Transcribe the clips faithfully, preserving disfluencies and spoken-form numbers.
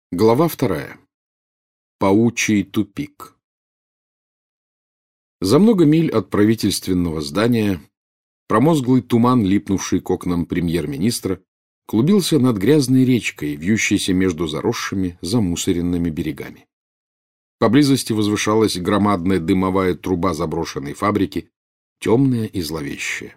Глава вторая. Паучий тупик. За много миль от правительственного здания промозглый туман, липнувший к окнам премьер-министра, клубился над грязной речкой, вьющейся между заросшими, замусоренными берегами. Поблизости возвышалась громадная дымовая труба заброшенной фабрики, темная и зловещая.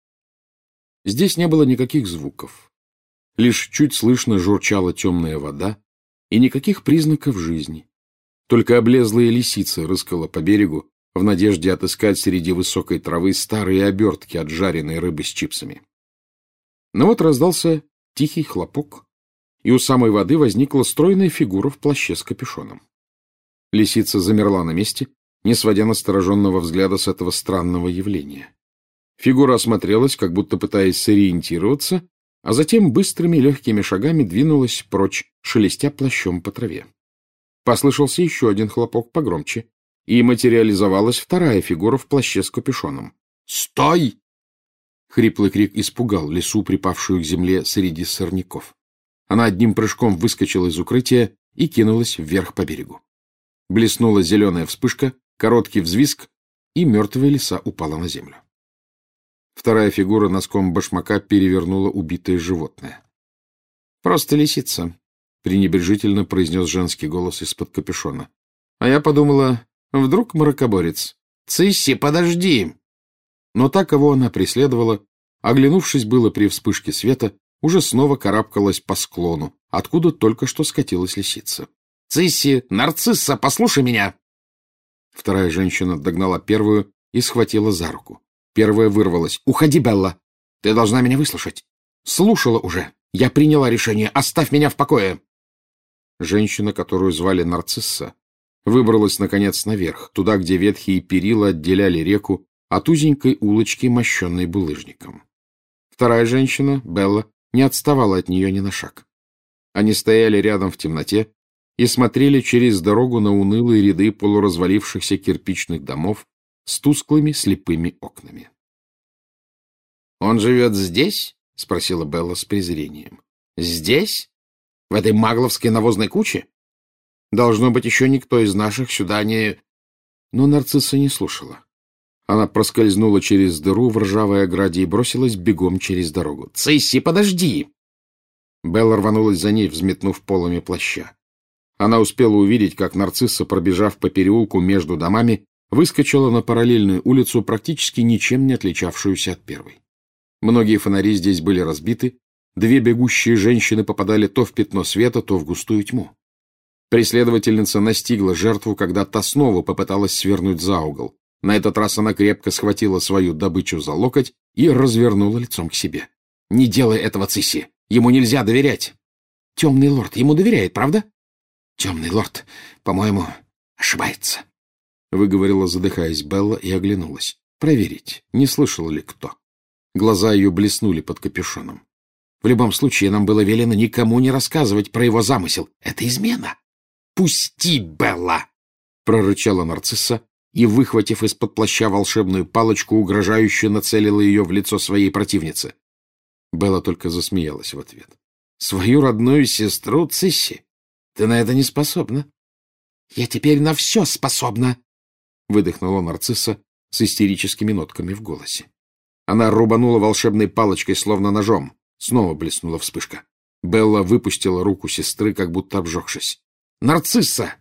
Здесь не было никаких звуков. Лишь чуть слышно журчала темная вода, и никаких признаков жизни. Только облезлая лисица рыскала по берегу в надежде отыскать среди высокой травы старые обертки от жареной рыбы с чипсами. Но вот раздался тихий хлопок, и у самой воды возникла стройная фигура в плаще с капюшоном. Лисица замерла на месте, не сводя настороженного взгляда с этого странного явления. Фигура осмотрелась, как будто пытаясь сориентироваться, а затем быстрыми легкими шагами двинулась прочь, шелестя плащом по траве. Послышался еще один хлопок погромче, и материализовалась вторая фигура в плаще с капюшоном. «Стой!» Хриплый крик испугал лису, припавшую к земле среди сорняков. Она одним прыжком выскочила из укрытия и кинулась вверх по берегу. Блеснула зеленая вспышка, короткий взвизг, и мертвая лиса упала на землю. Вторая фигура носком башмака перевернула убитое животное. — Просто лисица, — пренебрежительно произнес женский голос из-под капюшона. — А я подумала, вдруг мракоборец. — Цисси, подожди! Но та, кого она преследовала, оглянувшись было при вспышке света, уже снова карабкалась по склону, откуда только что скатилась лисица. — Цисси, нарцисса, послушай меня! Вторая женщина догнала первую и схватила за руку. Первая вырвалась. — Уходи, Белла! Ты должна меня выслушать. Слушала уже. Я приняла решение. Оставь меня в покое. Женщина, которую звали Нарцисса, выбралась, наконец, наверх, туда, где ветхие перила отделяли реку от узенькой улочки, мощенной булыжником. Вторая женщина, Белла, не отставала от нее ни на шаг. Они стояли рядом в темноте и смотрели через дорогу на унылые ряды полуразвалившихся кирпичных домов с тусклыми слепыми окнами. — Он живет здесь? — спросила Белла с презрением. — Здесь? В этой магловской навозной куче? Должно быть, еще никто из наших сюда не... Но нарцисса не слушала. Она проскользнула через дыру в ржавой ограде и бросилась бегом через дорогу. — Цисси, подожди! Белла рванулась за ней, взметнув полами плаща. Она успела увидеть, как нарцисса, пробежав по переулку между домами, выскочила на параллельную улицу, практически ничем не отличавшуюся от первой. Многие фонари здесь были разбиты, две бегущие женщины попадали то в пятно света, то в густую тьму. Преследовательница настигла жертву, когда та снова попыталась свернуть за угол. На этот раз она крепко схватила свою добычу за локоть и развернула лицом к себе. — Не делай этого, Цисси! Ему нельзя доверять! — Темный лорд ему доверяет, правда? — Темный лорд, по-моему, ошибается. — выговорила, задыхаясь, Белла, и оглянулась. Проверить, не слышал ли кто. Глаза ее блеснули под капюшоном. — В любом случае, нам было велено никому не рассказывать про его замысел. Это измена. — Пусти, Белла! — прорычала нарцисса и, выхватив из-под плаща волшебную палочку, угрожающе нацелила ее в лицо своей противницы. Белла только засмеялась в ответ. — Свою родную сестру, Цисси? Ты на это не способна. — Я теперь на все способна! — выдохнула нарцисса с истерическими нотками в голосе. Она рубанула волшебной палочкой, словно ножом. Снова блеснула вспышка. Белла выпустила руку сестры, как будто обжегшись. «Нарцисса!»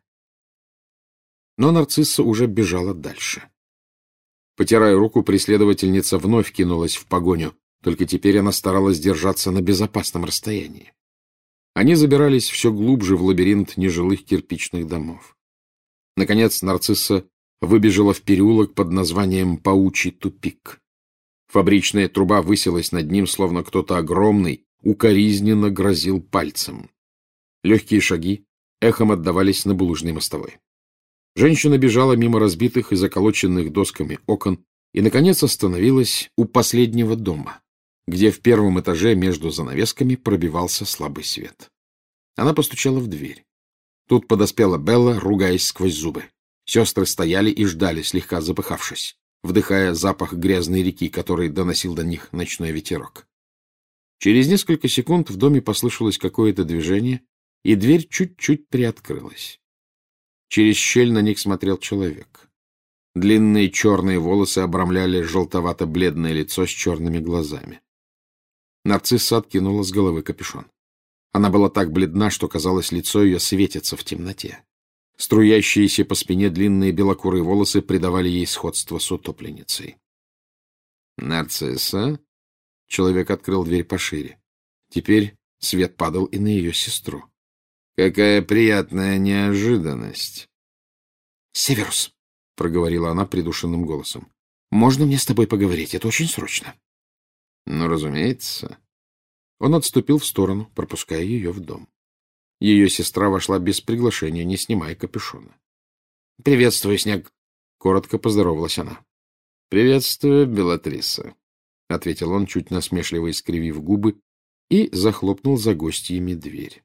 Но нарцисса уже бежала дальше. Потирая руку, преследовательница вновь кинулась в погоню, только теперь она старалась держаться на безопасном расстоянии. Они забирались все глубже в лабиринт нежилых кирпичных домов. Наконец нарцисса выбежала в переулок под названием Паучий тупик. Фабричная труба высилась над ним, словно кто-то огромный укоризненно грозил пальцем. Легкие шаги эхом отдавались на булыжной мостовой. Женщина бежала мимо разбитых и заколоченных досками окон и, наконец, остановилась у последнего дома, где в первом этаже между занавесками пробивался слабый свет. Она постучала в дверь. Тут подоспела Белла, ругаясь сквозь зубы. Сестры стояли и ждали, слегка запыхавшись, вдыхая запах грязной реки, который доносил до них ночной ветерок. Через несколько секунд в доме послышалось какое-то движение, и дверь чуть-чуть приоткрылась. Через щель на них смотрел человек. Длинные черные волосы обрамляли желтовато-бледное лицо с черными глазами. Нарцисса откинула с головы капюшон. Она была так бледна, что, казалось, лицо ее светится в темноте. Струящиеся по спине длинные белокурые волосы придавали ей сходство с утопленницей. «Нарцисса?» Человек открыл дверь пошире. Теперь свет падал и на ее сестру. «Какая приятная неожиданность!» «Северус!» — проговорила она придушенным голосом. «Можно мне с тобой поговорить? Это очень срочно». «Ну, разумеется». Он отступил в сторону, пропуская ее в дом. Ее сестра вошла без приглашения, не снимая капюшона. «Приветствую, Снег!» — коротко поздоровалась она. «Приветствую, Белатриса», — ответил он, чуть насмешливо искривив губы, и захлопнул за гостьями дверь.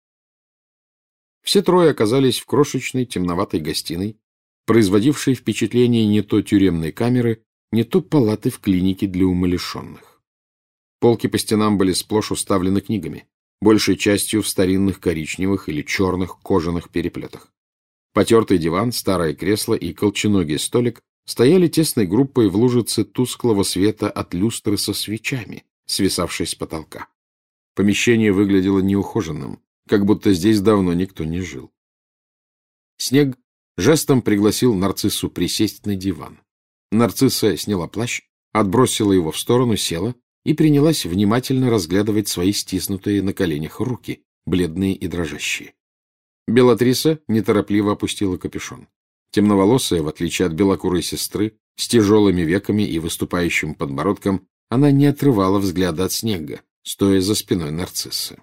Все трое оказались в крошечной темноватой гостиной, производившей впечатление не то тюремной камеры, не то палаты в клинике для умалишенных. Полки по стенам были сплошь уставлены книгами, большей частью в старинных коричневых или черных кожаных переплетах. Потертый диван, старое кресло и колченогий столик стояли тесной группой в лужице тусклого света от люстры со свечами, свисавшей с потолка. Помещение выглядело неухоженным, как будто здесь давно никто не жил. Снег жестом пригласил Нарциссу присесть на диван. Нарцисса сняла плащ, отбросила его в сторону, села и принялась внимательно разглядывать свои стиснутые на коленях руки, бледные и дрожащие. Белатриса неторопливо опустила капюшон. Темноволосая, в отличие от белокурой сестры, с тяжелыми веками и выступающим подбородком, она не отрывала взгляда от Снега, стоя за спиной Нарциссы.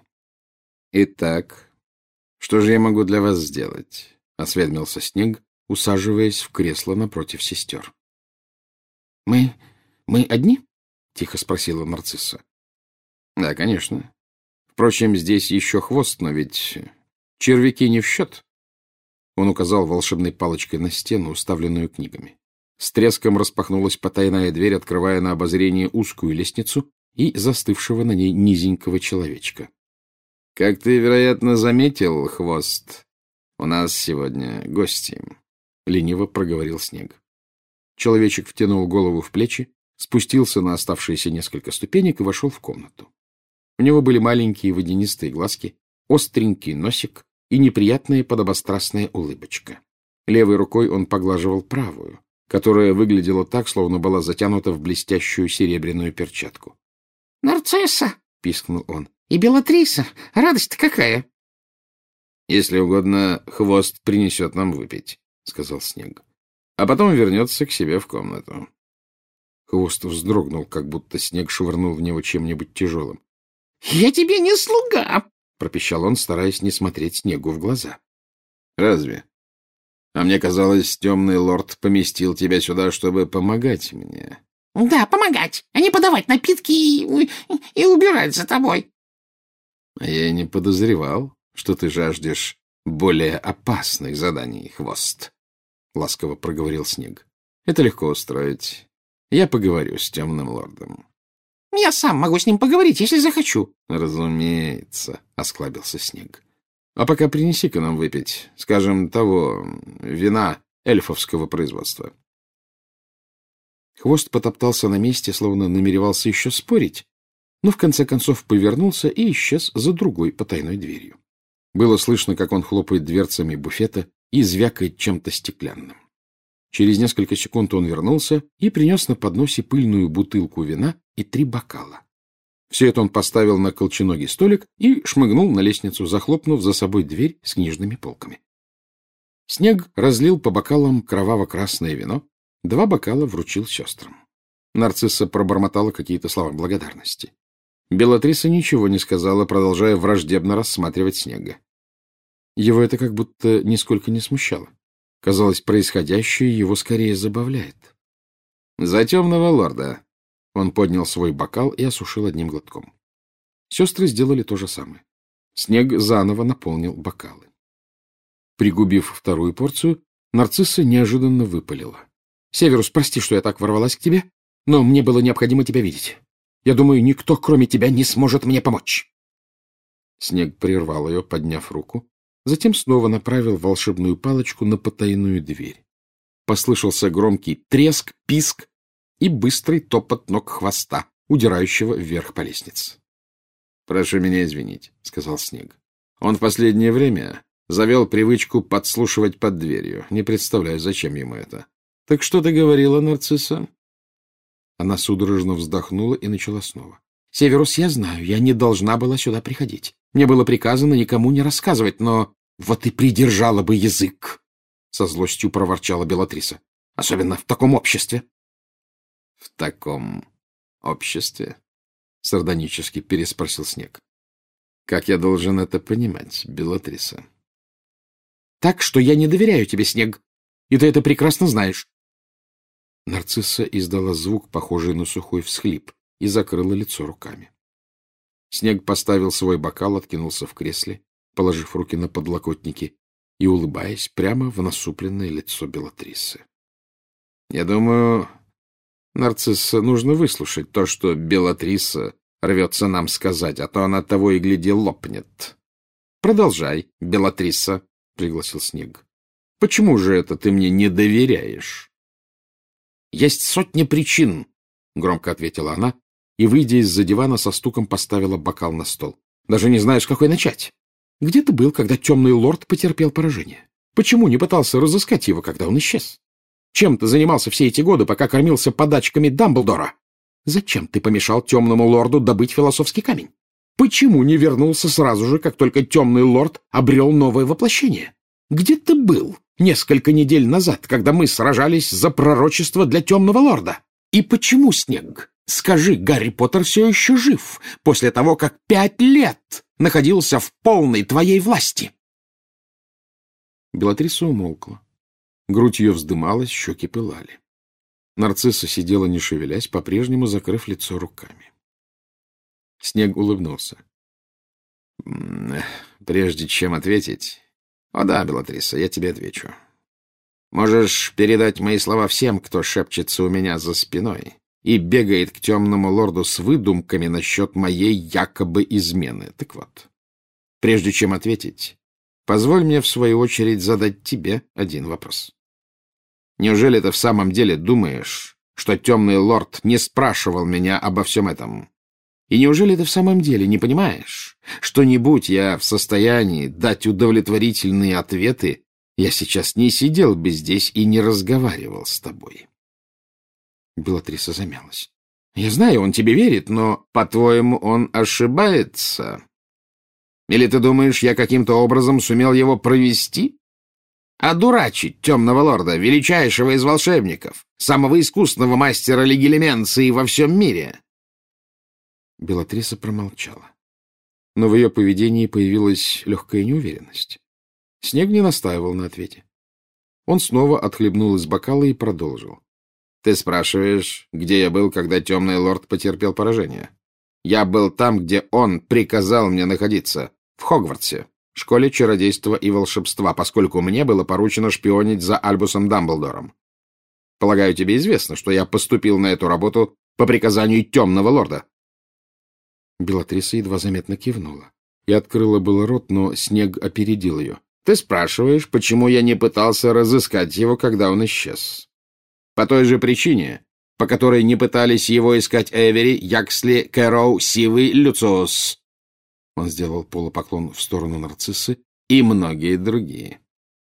«Итак, что же я могу для вас сделать?» — осведомился Снег, усаживаясь в кресло напротив сестер. «Мы... мы одни?» — тихо спросила Нарцисса. «Да, конечно. Впрочем, здесь еще хвост, но ведь червяки не в счет». Он указал волшебной палочкой на стену, уставленную книгами. С треском распахнулась потайная дверь, открывая на обозрение узкую лестницу и застывшего на ней низенького человечка. — Как ты, вероятно, заметил, Хвост, у нас сегодня гости, — лениво проговорил Снег. Человечек втянул голову в плечи, спустился на оставшиеся несколько ступенек и вошел в комнату. У него были маленькие водянистые глазки, остренький носик и неприятная подобострастная улыбочка. Левой рукой он поглаживал правую, которая выглядела так, словно была затянута в блестящую серебряную перчатку. — Нарцисса! — пискнул он. — И Белатриса! Радость-то какая! — Если угодно, Хвост принесет нам выпить, — сказал Снег. — А потом вернется к себе в комнату. Хвост вздрогнул, как будто Снег швырнул в него чем-нибудь тяжелым. — Я тебе не слуга! — пропищал он, стараясь не смотреть Снегу в глаза. — Разве? А мне казалось, темный лорд поместил тебя сюда, чтобы помогать мне. — Да, помогать, а не подавать напитки и, и убирать за тобой. — А я и не подозревал, что ты жаждешь более опасных заданий, Хвост, — ласково проговорил Снег. — Это легко устроить. Я поговорю с темным лордом. — Я сам могу с ним поговорить, если захочу. — Разумеется, — осклабился Снег. — А пока принеси-ка нам выпить, скажем, того вина эльфовского производства. Хвост потоптался на месте, словно намеревался еще спорить, но в конце концов повернулся и исчез за другой потайной дверью. Было слышно, как он хлопает дверцами буфета и звякает чем-то стеклянным. Через несколько секунд он вернулся и принес на подносе пыльную бутылку вина и три бокала. Все это он поставил на колченогий столик и шмыгнул на лестницу, захлопнув за собой дверь с книжными полками. Снег разлил по бокалам кроваво-красное вино, два бокала вручил сестрам. Нарцисса пробормотала какие-то слова благодарности. Белатриса ничего не сказала, продолжая враждебно рассматривать Снега. Его это как будто нисколько не смущало. Казалось, происходящее его скорее забавляет. — За темного лорда! Он поднял свой бокал и осушил одним глотком. Сестры сделали то же самое. Снег заново наполнил бокалы. Пригубив вторую порцию, Нарцисса неожиданно выпалила. — Северус, прости, что я так ворвалась к тебе, но мне было необходимо тебя видеть. Я думаю, никто, кроме тебя, не сможет мне помочь. Снег прервал ее, подняв руку, затем снова направил волшебную палочку на потайную дверь. Послышался громкий треск, писк и быстрый топот ног хвоста, удирающего вверх по лестнице. — Прошу меня извинить, — сказал Снег. — Он в последнее время завел привычку подслушивать под дверью. Не представляю, зачем ему это. — Так что ты говорила, нарцисса? Она судорожно вздохнула и начала снова. — Северус, я знаю, я не должна была сюда приходить. Мне было приказано никому не рассказывать, но вот и придержала бы язык, — со злостью проворчала Белатриса. — Особенно в таком обществе. — В таком обществе? — сардонически переспросил Снег. — Как я должен это понимать, Белатриса? — Так, что я не доверяю тебе, Снег, и ты это прекрасно знаешь. Нарцисса издала звук, похожий на сухой всхлип, и закрыла лицо руками. Снег поставил свой бокал, откинулся в кресле, положив руки на подлокотники и улыбаясь прямо в насупленное лицо Белатрисы. — Я думаю, нарцисса, нужно выслушать то, что Белатриса рвется нам сказать, а то она того и гляди лопнет. — Продолжай, Белатриса, — пригласил Снег. — Почему же это ты мне не доверяешь? — Есть сотни причин, — громко ответила она, и, выйдя из-за дивана, со стуком поставила бокал на стол. — Даже не знаю, с какой начать. Где ты был, когда темный лорд потерпел поражение? Почему не пытался разыскать его, когда он исчез? Чем ты занимался все эти годы, пока кормился подачками Дамблдора? Зачем ты помешал темному лорду добыть философский камень? Почему не вернулся сразу же, как только темный лорд обрел новое воплощение? Где ты был несколько недель назад, когда мы сражались за пророчество для темного лорда? И почему, Снег, скажи, Гарри Поттер все еще жив, после того, как пять лет находился в полной твоей власти? Белатриса умолкла. Грудь ее вздымалась, щеки пылали. Нарцисса сидела, не шевелясь, по-прежнему закрыв лицо руками. Снег улыбнулся. — Прежде чем ответить... — О да, Белатриса, я тебе отвечу. Можешь передать мои слова всем, кто шепчется у меня за спиной и бегает к темному лорду с выдумками насчет моей якобы измены. Так вот, прежде чем ответить, позволь мне в свою очередь задать тебе один вопрос. Неужели ты в самом деле думаешь, что темный лорд не спрашивал меня обо всем этом? И неужели ты в самом деле не понимаешь, что не будь я в состоянии дать удовлетворительные ответы, я сейчас не сидел бы здесь и не разговаривал с тобой? Белатриса замялась. — Я знаю, он тебе верит, но, по-твоему, он ошибается? Или ты думаешь, я каким-то образом сумел его провести? Одурачить темного лорда, величайшего из волшебников, самого искусного мастера легилименции во всем мире? Белатриса промолчала. Но в ее поведении появилась легкая неуверенность. Снег не настаивал на ответе. Он снова отхлебнул из бокала и продолжил. — Ты спрашиваешь, где я был, когда темный лорд потерпел поражение? Я был там, где он приказал мне находиться, в Хогвартсе, школе чародейства и волшебства, поскольку мне было поручено шпионить за Альбусом Дамблдором. Полагаю, тебе известно, что я поступил на эту работу по приказанию темного лорда. Белатриса едва заметно кивнула и открыла было рот, но Снег опередил ее. — Ты спрашиваешь, почему я не пытался разыскать его, когда он исчез? По той же причине, по которой не пытались его искать Эвери, Яксли, Кэроу, Сивый, Люциус. Он сделал полупоклон в сторону нарциссы и многие другие.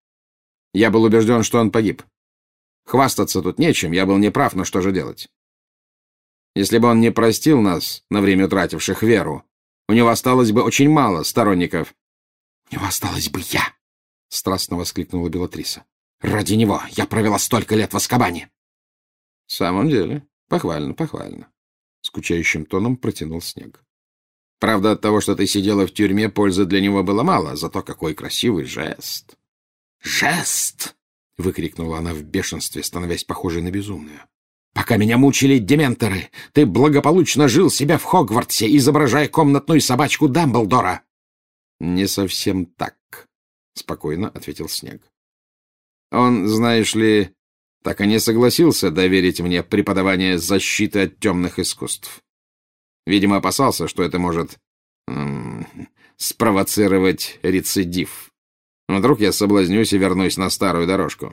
Я был убежден, что он погиб. Хвастаться тут нечем, я был неправ, но что же делать? Если бы он не простил нас, на время утративших веру, у него осталось бы очень мало сторонников. — У него осталась бы я! — страстно воскликнула Белатриса. — Ради него я провела столько лет в Азкабане! — В самом деле, похвально, похвально, — скучающим тоном протянул Снег. — Правда, от того, что ты сидела в тюрьме, пользы для него было мало, зато какой красивый жест! — Жест! — выкрикнула она в бешенстве, становясь похожей на безумную. Пока меня мучили дементоры, ты благополучно жил себя в Хогвартсе, изображая комнатную собачку Дамблдора. — Не совсем так, — спокойно ответил Снег. Он, знаешь ли, так и не согласился доверить мне преподавание защиты от темных искусств. Видимо, опасался, что это может спровоцировать рецидив. Вдруг я соблазнюсь и вернусь на старую дорожку.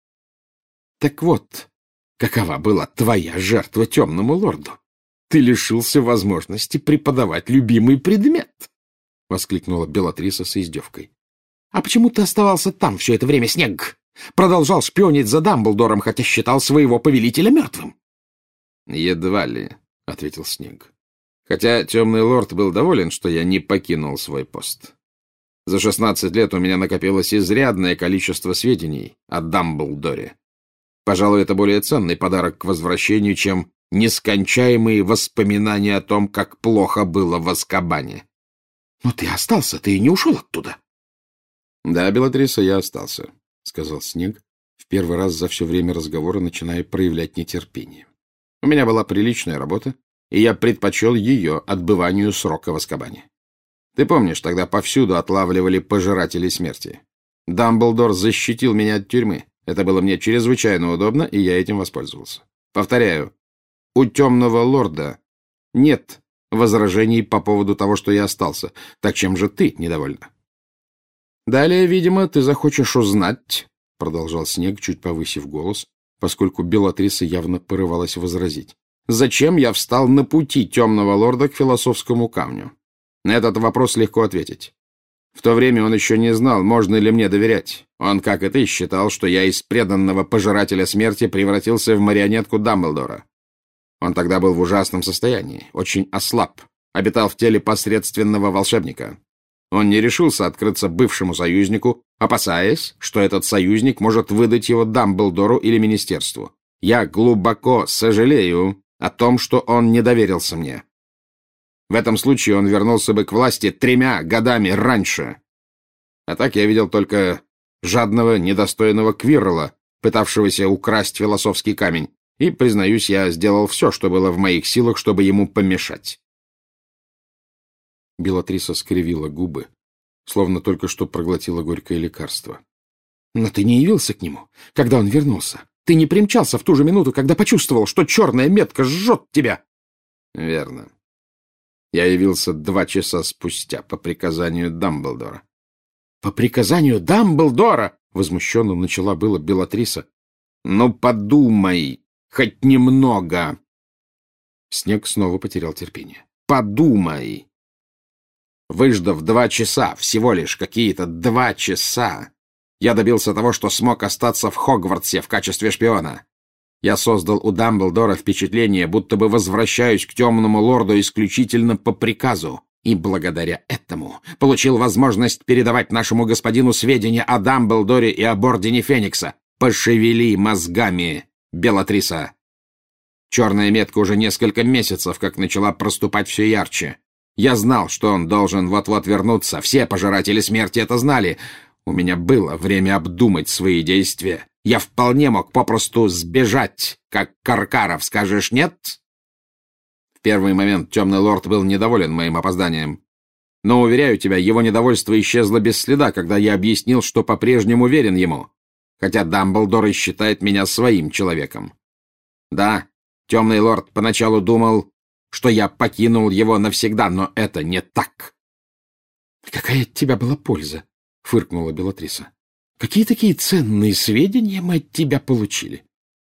Так вот, какова была твоя жертва темному лорду? Ты лишился возможности преподавать любимый предмет, — воскликнула Белатриса с издевкой. — А почему ты оставался там все это время, Снег? Продолжал шпионить за Дамблдором, хотя считал своего повелителя мертвым? — Едва ли, — ответил Снег. Хотя темный лорд был доволен, что я не покинул свой пост. За шестнадцать лет у меня накопилось изрядное количество сведений о Дамблдоре. Пожалуй, это более ценный подарок к возвращению, чем нескончаемые воспоминания о том, как плохо было в Азкабане. — Но ты остался, ты и не ушел оттуда. — Да, Белатриса, я остался, — сказал Снег, в первый раз за все время разговора начиная проявлять нетерпение. У меня была приличная работа, и я предпочел ее отбыванию срока в Азкабане. Ты помнишь, тогда повсюду отлавливали пожиратели смерти. Дамблдор защитил меня от тюрьмы. Это было мне чрезвычайно удобно, и я этим воспользовался. Повторяю, у темного лорда нет возражений по поводу того, что я остался. Так чем же ты недовольна? Далее, видимо, ты захочешь узнать, — продолжал Снег, чуть повысив голос, поскольку Белатриса явно порывалась возразить, — зачем я встал на пути темного лорда к философскому камню? На этот вопрос легко ответить. В то время он еще не знал, можно ли мне доверять. Он, как и ты, считал, что я из преданного пожирателя смерти превратился в марионетку Дамблдора. Он тогда был в ужасном состоянии, очень ослаб, обитал в теле посредственного волшебника. Он не решился открыться бывшему союзнику, опасаясь, что этот союзник может выдать его Дамблдору или министерству. Я глубоко сожалею о том, что он не доверился мне. В этом случае он вернулся бы к власти тремя годами раньше. А так я видел только жадного, недостойного Квиррелла, пытавшегося украсть философский камень, и, признаюсь, я сделал все, что было в моих силах, чтобы ему помешать. Белатриса скривила губы, словно только что проглотила горькое лекарство. — Но ты не явился к нему, когда он вернулся. Ты не примчался в ту же минуту, когда почувствовал, что черная метка жжет тебя. — Верно. Я явился два часа спустя по приказанию Дамблдора. — По приказанию Дамблдора? — возмущенно начала было Белатриса. — Ну, подумай, хоть немного. Снег снова потерял терпение. — Подумай. Выждав два часа, всего лишь какие-то два часа, я добился того, что смог остаться в Хогвартсе в качестве шпиона. Я создал у Дамблдора впечатление, будто бы возвращаюсь к темному лорду исключительно по приказу, и благодаря этому получил возможность передавать нашему господину сведения о Дамблдоре и об Ордене Феникса. Пошевели мозгами, Белатриса. Черная метка уже несколько месяцев как начала проступать все ярче. Я знал, что он должен вот-вот вернуться. Все пожиратели смерти это знали. У меня было время обдумать свои действия. Я вполне мог попросту сбежать, как Каркаров, скажешь нет? В первый момент темный лорд был недоволен моим опозданием. Но, уверяю тебя, его недовольство исчезло без следа, когда я объяснил, что по-прежнему верен ему, хотя Дамблдор и считает меня своим человеком. Да, темный лорд поначалу думал, что я покинул его навсегда, но это не так. — Какая от тебя была польза? — фыркнула Белатриса. — Какие такие ценные сведения мы от тебя получили?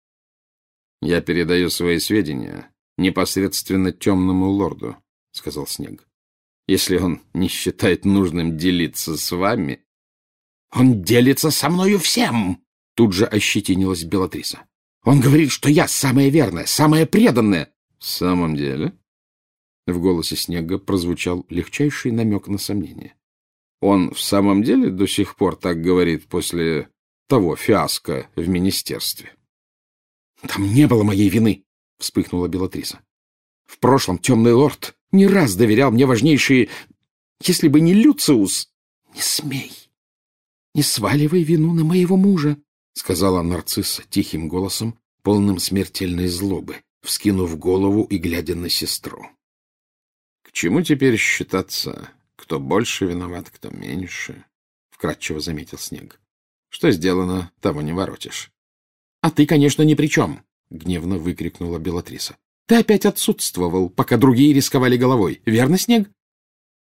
— Я передаю свои сведения непосредственно темному лорду, — сказал Снег. — Если он не считает нужным делиться с вами... — Он делится со мною всем! — тут же ощетинилась Белатриса. — Он говорит, что я самая верная, самая преданная. — В самом деле? В голосе Снега прозвучал легчайший намек на сомнение. Он в самом деле до сих пор так говорит после того фиаско в министерстве? — Там не было моей вины, — вспыхнула Белатриса. — В прошлом темный лорд не раз доверял мне важнейшие... Если бы не Люциус... — Не смей, не сваливай вину на моего мужа, — сказала нарцисса тихим голосом, полным смертельной злобы, вскинув голову и глядя на сестру. — К чему теперь считаться, кто больше виноват, кто меньше? — вкратчиво заметил Снег. — Что сделано, того не воротишь. — А ты, конечно, ни при чем, — гневно выкрикнула Белатриса. — Ты опять отсутствовал, пока другие рисковали головой. Верно, Снег?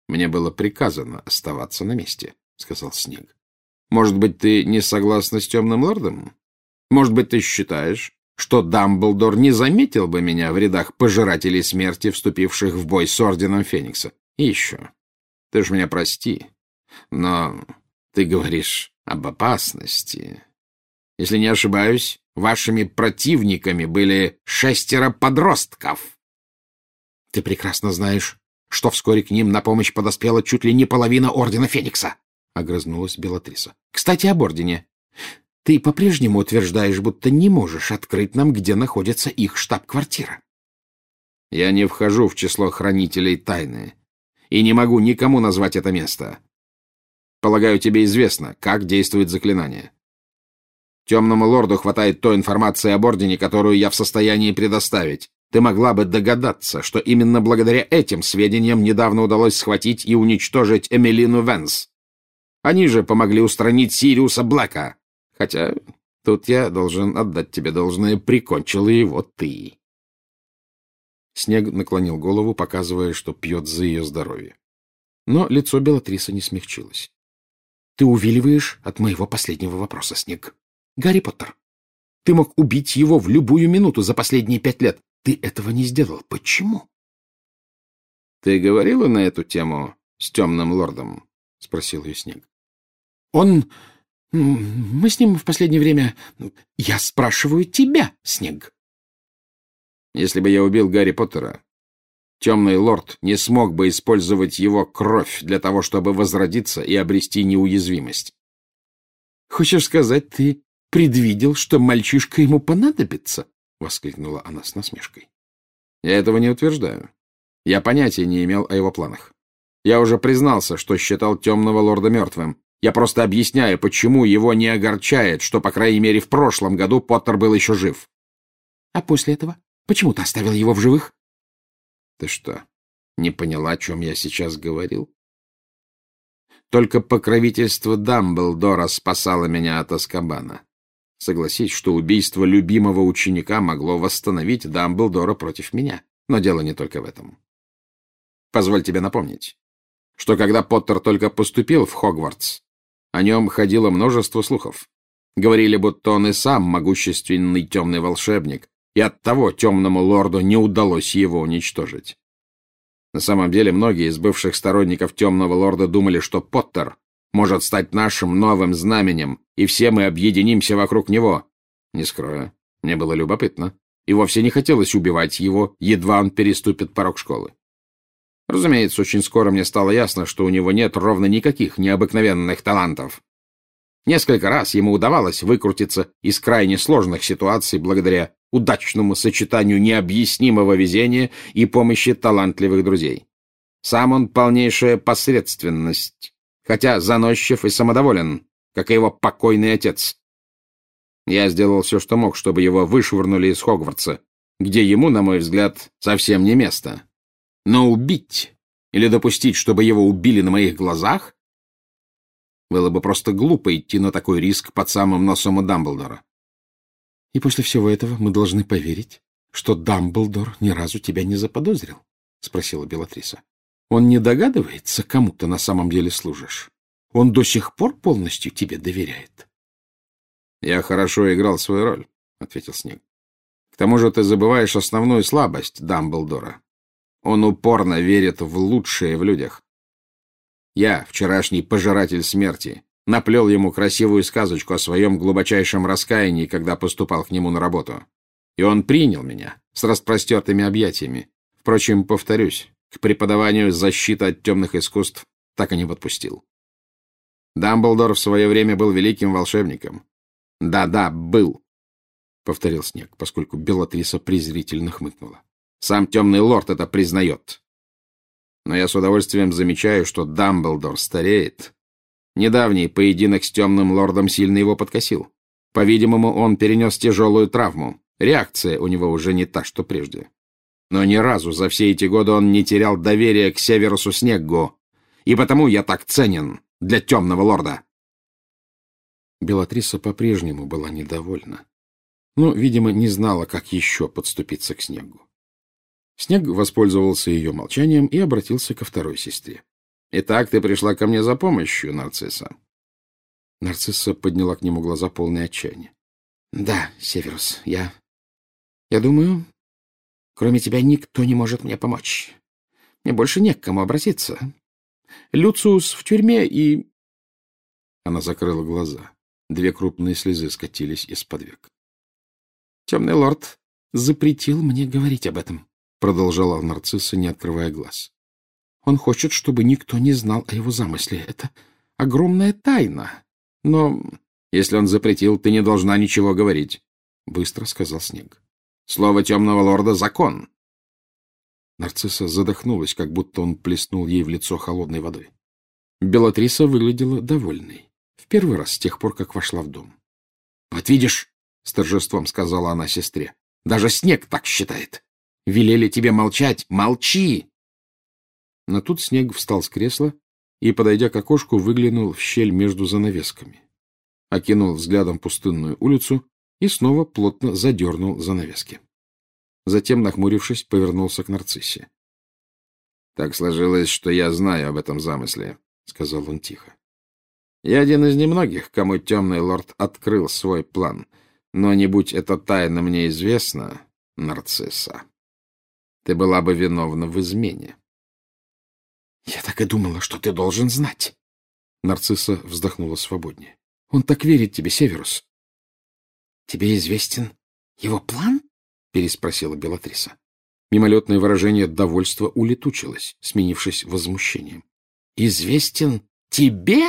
Мне было приказано оставаться на месте, — сказал Снег. Может быть, ты не согласна с темным лордом? Может быть, ты считаешь, что Дамблдор не заметил бы меня в рядах пожирателей смерти, вступивших в бой с Орденом Феникса? И еще. Ты ж меня прости, но ты говоришь об опасности. Если не ошибаюсь, вашими противниками были шестеро подростков. Ты прекрасно знаешь, что вскоре к ним на помощь подоспела чуть ли не половина Ордена Феникса, — огрызнулась Белатриса. — Кстати, об Ордене. Ты по-прежнему утверждаешь, будто не можешь открыть нам, где находится их штаб-квартира. Я не вхожу в число хранителей тайны и не могу никому назвать это место. Полагаю, тебе известно, как действует заклинание. Темному лорду хватает той информации об Ордене, которую я в состоянии предоставить. Ты могла бы догадаться, что именно благодаря этим сведениям недавно удалось схватить и уничтожить Эмилину Венс. Они же помогли устранить Сириуса Блэка. Хотя тут я должен отдать тебе должное, прикончила его ты. Снег наклонил голову, показывая, что пьет за ее здоровье. Но лицо Белатрисы не смягчилось. — Ты увиливаешь от моего последнего вопроса, Снег. Гарри Поттер, ты мог убить его в любую минуту за последние пять лет. Ты этого не сделал. Почему? — Ты говорила на эту тему с темным лордом? — спросил ее Снег. — Он... Мы с ним в последнее время... Я спрашиваю тебя, Снег. Если бы я убил Гарри Поттера, темный лорд не смог бы использовать его кровь для того, чтобы возродиться и обрести неуязвимость. Хочешь сказать, ты предвидел, что мальчишка ему понадобится? — воскликнула она с насмешкой. Я этого не утверждаю. Я понятия не имел о его планах. Я уже признался, что считал темного лорда мертвым. Я просто объясняю, почему его не огорчает, что, по крайней мере, в прошлом году Поттер был еще жив. — А после этого? Почему ты оставил его в живых? — Ты что, не поняла, о чем я сейчас говорил? Только покровительство Дамблдора спасало меня от Азкабана. Согласись, что убийство любимого ученика могло восстановить Дамблдора против меня. Но дело не только в этом. Позволь тебе напомнить, что когда Поттер только поступил в Хогвартс, о нем ходило множество слухов. Говорили, будто он и сам могущественный темный волшебник, и оттого темному лорду не удалось его уничтожить. На самом деле, многие из бывших сторонников темного лорда думали, что Поттер может стать нашим новым знаменем, и все мы объединимся вокруг него. Не скрою, мне было любопытно, и вовсе не хотелось убивать его, едва он переступит порог школы. Разумеется, очень скоро мне стало ясно, что у него нет ровно никаких необыкновенных талантов. Несколько раз ему удавалось выкрутиться из крайне сложных ситуаций благодаря удачному сочетанию необъяснимого везения и помощи талантливых друзей. Сам он полнейшая посредственность, хотя заносчив и самодоволен, как и его покойный отец. Я сделал все, что мог, чтобы его вышвырнули из Хогвартса, где ему, на мой взгляд, совсем не место. Но убить или допустить, чтобы его убили на моих глазах, было бы просто глупо идти на такой риск под самым носом у Дамблдора. — И после всего этого мы должны поверить, что Дамблдор ни разу тебя не заподозрил? — спросила Белатриса. — Он не догадывается, кому ты на самом деле служишь? Он до сих пор полностью тебе доверяет? — Я хорошо играл свою роль, — ответил Снег. — К тому же ты забываешь основную слабость Дамблдора. Он упорно верит в лучшее в людях. Я, вчерашний пожиратель смерти, наплел ему красивую сказочку о своем глубочайшем раскаянии, когда поступал к нему на работу. И он принял меня с распростертыми объятиями. Впрочем, повторюсь, к преподаванию защиты от темных искусств так и не подпустил. Дамблдор в свое время был великим волшебником. Да-да, был, — повторил Снег, поскольку Белатриса презрительно хмыкнула. Сам темный лорд это признает. Но я с удовольствием замечаю, что Дамблдор стареет. Недавний поединок с темным лордом сильно его подкосил. По-видимому, он перенес тяжелую травму. Реакция у него уже не та, что прежде. Но ни разу за все эти годы он не терял доверия к Северусу Снеггу, и потому я так ценен для темного лорда. Белатриса по-прежнему была недовольна, но, видимо, не знала, как еще подступиться к Снеггу. Снег воспользовался ее молчанием и обратился ко второй сестре. Итак, ты пришла ко мне за помощью, Нарцисса. Нарцисса подняла к нему глаза, полные отчаяния. — Да, Северус, я... Я думаю, кроме тебя никто не может мне помочь. Мне больше не к кому обратиться. Люциус в тюрьме и... Она закрыла глаза. Две крупные слезы скатились из-под век. — Темный лорд запретил мне говорить об этом, — продолжала Нарцисса, не открывая глаз. — Он хочет, чтобы никто не знал о его замысле. Это огромная тайна. Но если он запретил, ты не должна ничего говорить, — быстро сказал Снег. — Слово темного лорда — закон. Нарцисса задохнулась, как будто он плеснул ей в лицо холодной водой. Белатриса выглядела довольной. В первый раз с тех пор, как вошла в дом. — Вот видишь, — с торжеством сказала она сестре, — даже Снег так считает. Велели тебе молчать. Молчи! Но тут Снег встал с кресла и, подойдя к окошку, выглянул в щель между занавесками, окинул взглядом пустынную улицу и снова плотно задернул занавески. Затем, нахмурившись, повернулся к Нарциссе. — Так сложилось, что я знаю об этом замысле, — сказал он тихо. — Я один из немногих, кому темный лорд открыл свой план, но не будь эта тайна мне известна, Нарцисса, ты была бы виновна в измене. — Я так и думала, что ты должен знать. Нарцисса вздохнула свободнее. — Он так верит тебе, Северус. — Тебе известен его план? — переспросила Белатриса. Мимолетное выражение довольства улетучилось, сменившись возмущением. — Известен тебе?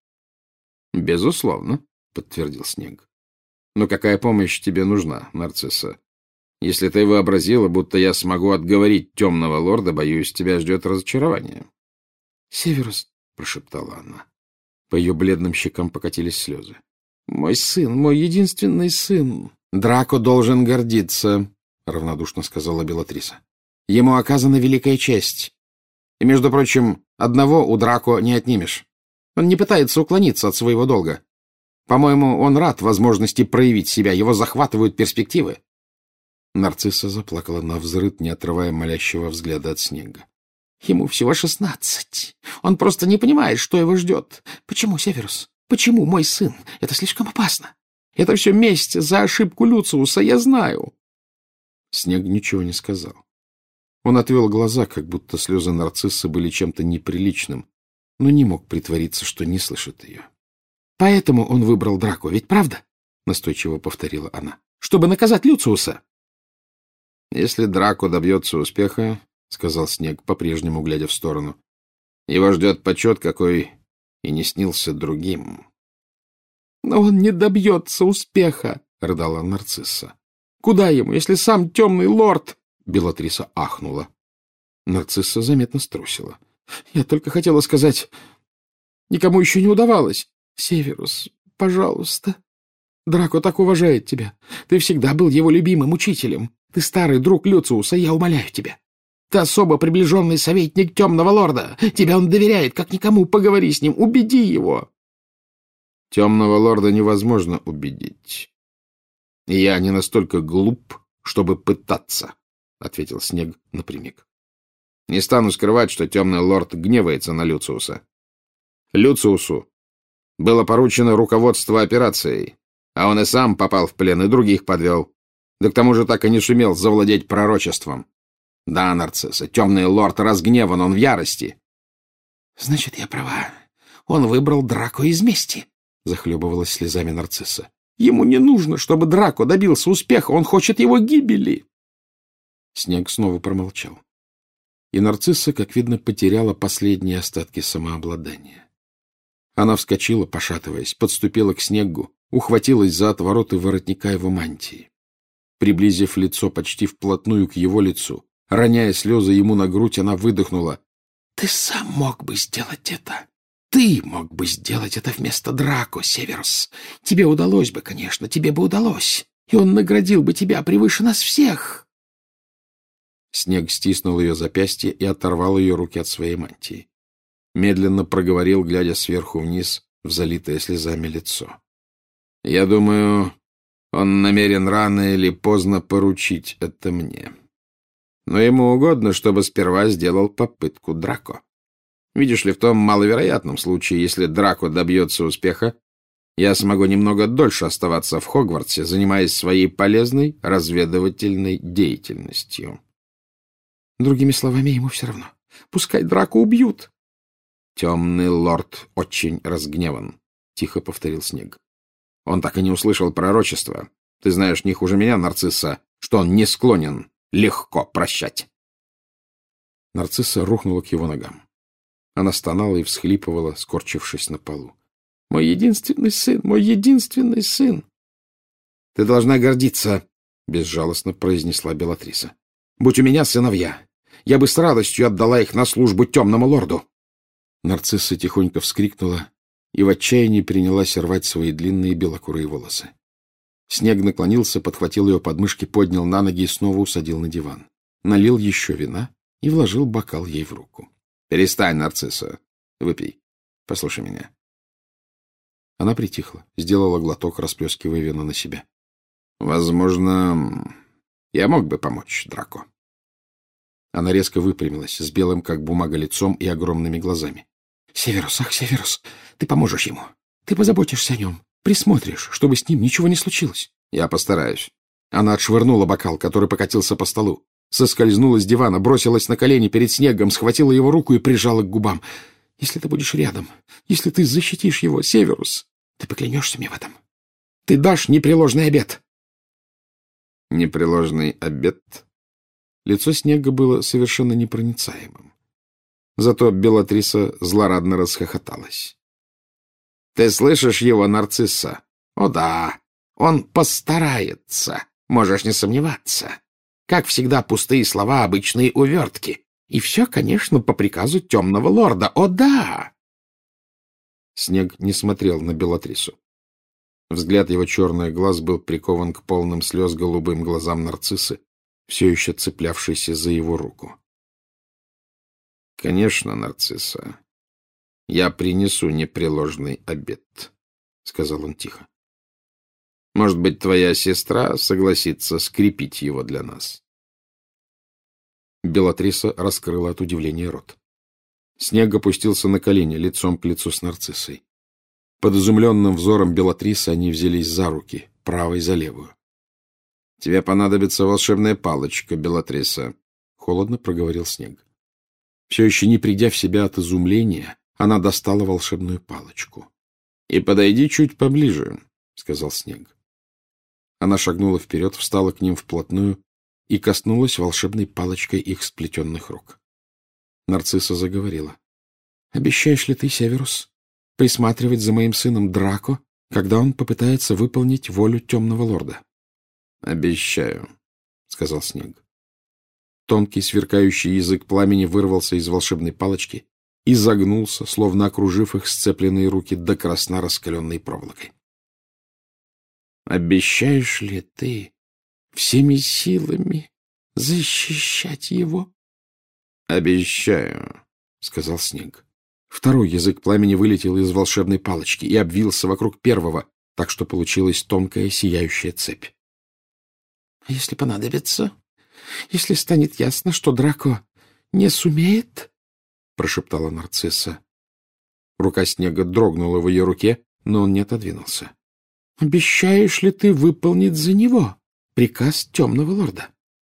— Безусловно, — подтвердил Снег. — Но какая помощь тебе нужна, Нарцисса? Если ты вообразила, будто я смогу отговорить темного лорда, боюсь, тебя ждет разочарование. — Северус, — прошептала она. По ее бледным щекам покатились слезы. — Мой сын, мой единственный сын. — Драко должен гордиться, — равнодушно сказала Белатриса. — Ему оказана великая честь. И, между прочим, одного у Драко не отнимешь. Он не пытается уклониться от своего долга. По-моему, он рад возможности проявить себя, его захватывают перспективы. Нарцисса заплакала навзрыд, не отрывая молящего взгляда от Снега. Ему всего шестнадцать. Он просто не понимает, что его ждет. Почему, Северус? Почему мой сын? Это слишком опасно. Это все месть за ошибку Люциуса, я знаю. Снег ничего не сказал. Он отвел глаза, как будто слезы Нарциссы были чем-то неприличным, но не мог притвориться, что не слышит ее. — Поэтому он выбрал Драко, ведь правда? — настойчиво повторила она. — Чтобы наказать Люциуса. — Если Драко добьется успеха, — сказал Снег, по-прежнему глядя в сторону, — его ждет почет, какой и не снился другим. — Но он не добьется успеха, — рыдала Нарцисса. — Куда ему, если сам темный лорд? Белатриса ахнула. Нарцисса заметно струсила. — Я только хотела сказать... Никому еще не удавалось. Северус, пожалуйста. Драко так уважает тебя. Ты всегда был его любимым учителем. Ты старый друг Люциуса, я умоляю тебя. Ты особо приближенный советник темного лорда. Тебе он доверяет, как никому. Поговори с ним, убеди его. Темного лорда невозможно убедить. И я не настолько глуп, чтобы пытаться, — ответил Снег напрямик. Не стану скрывать, что темный лорд гневается на Люциуса. Люциусу было поручено руководство операцией, а он и сам попал в плен, и других подвел. Да к тому же так и не сумел завладеть пророчеством. Да, Нарцисса, темный лорд разгневан, он в ярости. — Значит, я права. Он выбрал Драко из мести, — захлебывалась слезами Нарцисса. — Ему не нужно, чтобы Драко добился успеха, он хочет его гибели. Снег снова промолчал. И Нарцисса, как видно, потеряла последние остатки самообладания. Она вскочила, пошатываясь, подступила к Снегу, ухватилась за отвороты воротника его мантии. Приблизив лицо почти вплотную к его лицу, роняя слезы ему на грудь, она выдохнула. — Ты сам мог бы сделать это. Ты мог бы сделать это вместо Драко, Северус. Тебе удалось бы, конечно, тебе бы удалось. И он наградил бы тебя превыше нас всех. Снег стиснул ее запястье и оторвал ее руки от своей мантии. Медленно проговорил, глядя сверху вниз в залитое слезами лицо. — Я думаю, он намерен рано или поздно поручить это мне. Но ему угодно, чтобы сперва сделал попытку Драко. Видишь ли, в том маловероятном случае, если Драко добьется успеха, я смогу немного дольше оставаться в Хогвартсе, занимаясь своей полезной разведывательной деятельностью. Другими словами, ему все равно. Пускай Драко убьют. Темный лорд очень разгневан, — тихо повторил Снег. Он так и не услышал пророчества. Ты знаешь не хуже меня, Нарцисса, что он не склонен легко прощать. Нарцисса рухнула к его ногам. Она стонала и всхлипывала, скорчившись на полу. — Мой единственный сын, мой единственный сын! — Ты должна гордиться, — безжалостно произнесла Белатриса. — Будь у меня сыновья, я бы с радостью отдала их на службу темному лорду. Нарцисса тихонько вскрикнула и в отчаянии принялась рвать свои длинные белокурые волосы. Снег наклонился, подхватил ее подмышки, поднял на ноги и снова усадил на диван. Налил еще вина и вложил бокал ей в руку. — Перестань, Нарцисса. Выпей. Послушай меня. Она притихла, сделала глоток, расплескивая вино на себя. — Возможно, я мог бы помочь Драко. Она резко выпрямилась, с белым, как бумага, лицом и огромными глазами. — Северус, ах, Северус, ты поможешь ему. Ты позаботишься о нем, присмотришь, чтобы с ним ничего не случилось. — Я постараюсь. Она отшвырнула бокал, который покатился по столу, соскользнула с дивана, бросилась на колени перед Снегом, схватила его руку и прижала к губам. — Если ты будешь рядом, если ты защитишь его, Северус, ты поклянешься мне в этом. Ты дашь непреложный обет. — Непреложный обет? Лицо Снега было совершенно непроницаемым. Зато Белатриса злорадно расхохоталась. — Ты слышишь его, Нарцисса? О да, он постарается, можешь не сомневаться. Как всегда, пустые слова, обычные увертки. И все, конечно, по приказу темного лорда. О да! Снег не смотрел на Белатрису. Взгляд его черных глаз был прикован к полным слез голубым глазам Нарциссы, все еще цеплявшейся за его руку. — Конечно, Нарцисса, я принесу непреложный обет, — сказал он тихо. — Может быть, твоя сестра согласится скрепить его для нас. Белатриса раскрыла от удивления рот. Снег опустился на колени, лицом к лицу с Нарциссой. Под изумленным взором Белатрисы они взялись за руки, правой за левую. — Тебе понадобится волшебная палочка, Белатриса, — холодно проговорил Снег. Все еще не придя в себя от изумления, она достала волшебную палочку. — И подойди чуть поближе, — сказал Снег. Она шагнула вперед, встала к ним вплотную и коснулась волшебной палочкой их сплетенных рук. Нарцисса заговорила. — Обещаешь ли ты, Северус, присматривать за моим сыном Драко, когда он попытается выполнить волю темного лорда? — Обещаю, — сказал Снег. Тонкий сверкающий язык пламени вырвался из волшебной палочки и загнулся, словно окружив их сцепленные руки до красна раскаленной проволокой. — Обещаешь ли ты всеми силами защищать его? — Обещаю, — сказал Снег. Второй язык пламени вылетел из волшебной палочки и обвился вокруг первого, так что получилась тонкая сияющая цепь. — А если понадобится? Если станет ясно, что Драко не сумеет? — прошептала Нарцисса. Рука Снега дрогнула в ее руке, но он не отодвинулся. — Обещаешь ли ты выполнить за него приказ темного лорда?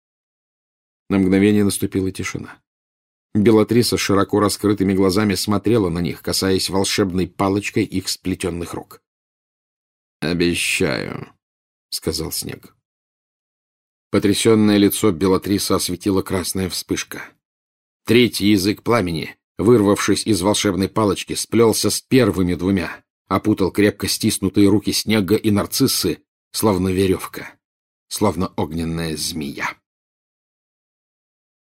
На мгновение наступила тишина. Белатриса широко раскрытыми глазами смотрела на них, касаясь волшебной палочкой их сплетенных рук. — Обещаю, — сказал Снег. Потрясенное лицо Белатрисы осветила красная вспышка. Третий язык пламени, вырвавшись из волшебной палочки, сплелся с первыми двумя, опутал крепко стиснутые руки Снега и Нарциссы, словно веревка, словно огненная змея.